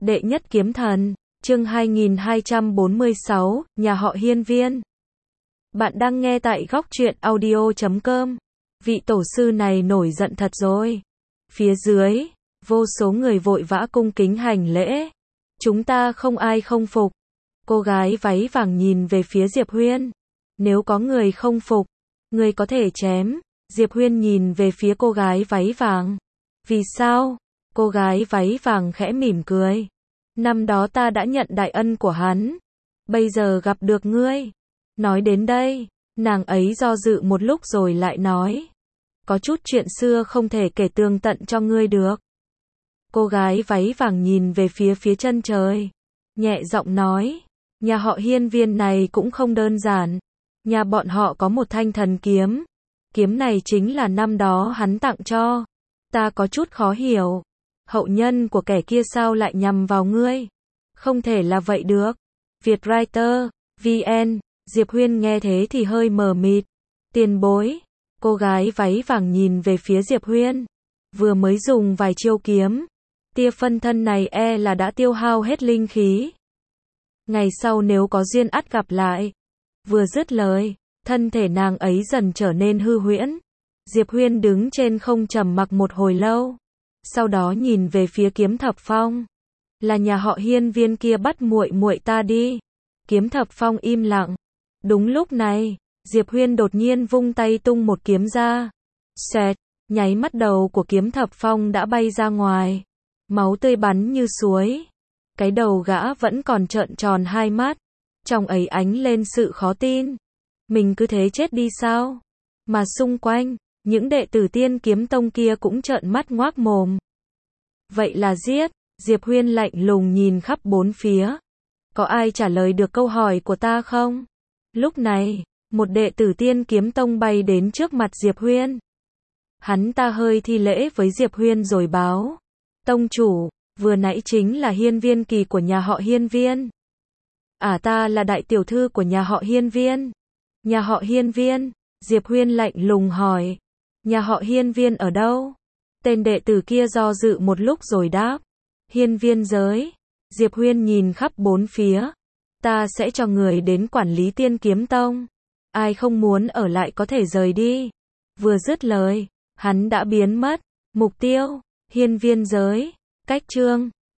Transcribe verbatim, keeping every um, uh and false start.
Đệ nhất kiếm thần, chương hai nghìn hai trăm bốn mươi sáu, nhà họ Hiên Viên. Bạn đang nghe tại góc truyện audio chấm com. Vị tổ sư này nổi giận thật rồi. Phía dưới, vô số người vội vã cung kính hành lễ. Chúng ta không ai không phục. Cô gái váy vàng nhìn về phía Diệp Huyên. Nếu có người không phục, người có thể chém. Diệp Huyên nhìn về phía cô gái váy vàng. Vì sao? Cô gái váy vàng khẽ mỉm cười. Năm đó ta đã nhận đại ân của hắn. Bây giờ gặp được ngươi. Nói đến đây, nàng ấy do dự một lúc rồi lại nói. Có chút chuyện xưa không thể kể tường tận cho ngươi được. Cô gái váy vàng nhìn về phía phía chân trời. Nhẹ giọng nói. Nhà họ Hiên Viên này cũng không đơn giản. Nhà bọn họ có một thanh thần kiếm. Kiếm này chính là năm đó hắn tặng cho. Ta có chút khó hiểu. Hậu nhân của kẻ kia sao lại nhằm vào ngươi? Không thể là vậy được. Vietwriter, vê en, Diệp Huyên nghe thế thì hơi mờ mịt. Tiền bối. Cô gái váy vàng nhìn về phía Diệp Huyên. Vừa mới dùng vài chiêu kiếm. Tia phân thân này e là đã tiêu hao hết linh khí. Ngày sau nếu có duyên ắt gặp lại. Vừa dứt lời, thân thể nàng ấy dần trở nên hư huyễn. Diệp Huyên đứng trên không trầm mặc một hồi lâu. Sau đó nhìn về phía Kiếm Thập Phong. Là nhà họ Hiên Viên kia bắt muội muội ta đi. Kiếm Thập Phong im lặng. Đúng lúc này, Diệp Huyên đột nhiên vung tay tung một kiếm ra. Xẹt, nháy mắt đầu của Kiếm Thập Phong đã bay ra ngoài. Máu tươi bắn như suối. Cái đầu gã vẫn còn trợn tròn hai mắt. Trong ấy ánh lên sự khó tin. Mình cứ thế chết đi sao? Mà xung quanh, những đệ tử Tiên Kiếm Tông kia cũng trợn mắt ngoác mồm. Vậy là giết. Diệp Huyên lạnh lùng nhìn khắp bốn phía. Có ai trả lời được câu hỏi của ta không? Lúc này, một đệ tử Tiên Kiếm Tông bay đến trước mặt Diệp Huyên. Hắn ta hơi thi lễ với Diệp Huyên rồi báo. Tông chủ, vừa nãy chính là Hiên Viên Kỳ của nhà họ Hiên Viên. À, ta là đại tiểu thư của nhà họ Hiên Viên. Nhà họ Hiên Viên? Diệp Huyên lạnh lùng hỏi. Nhà họ Hiên Viên ở đâu? Tên đệ tử kia do dự một lúc rồi đáp. Hiên Viên giới. Diệp Huyên nhìn khắp bốn phía. Ta sẽ cho người đến quản lý Tiên Kiếm Tông. Ai không muốn ở lại có thể rời đi. Vừa dứt lời, hắn đã biến mất. Mục tiêu, Hiên Viên giới. Cách chương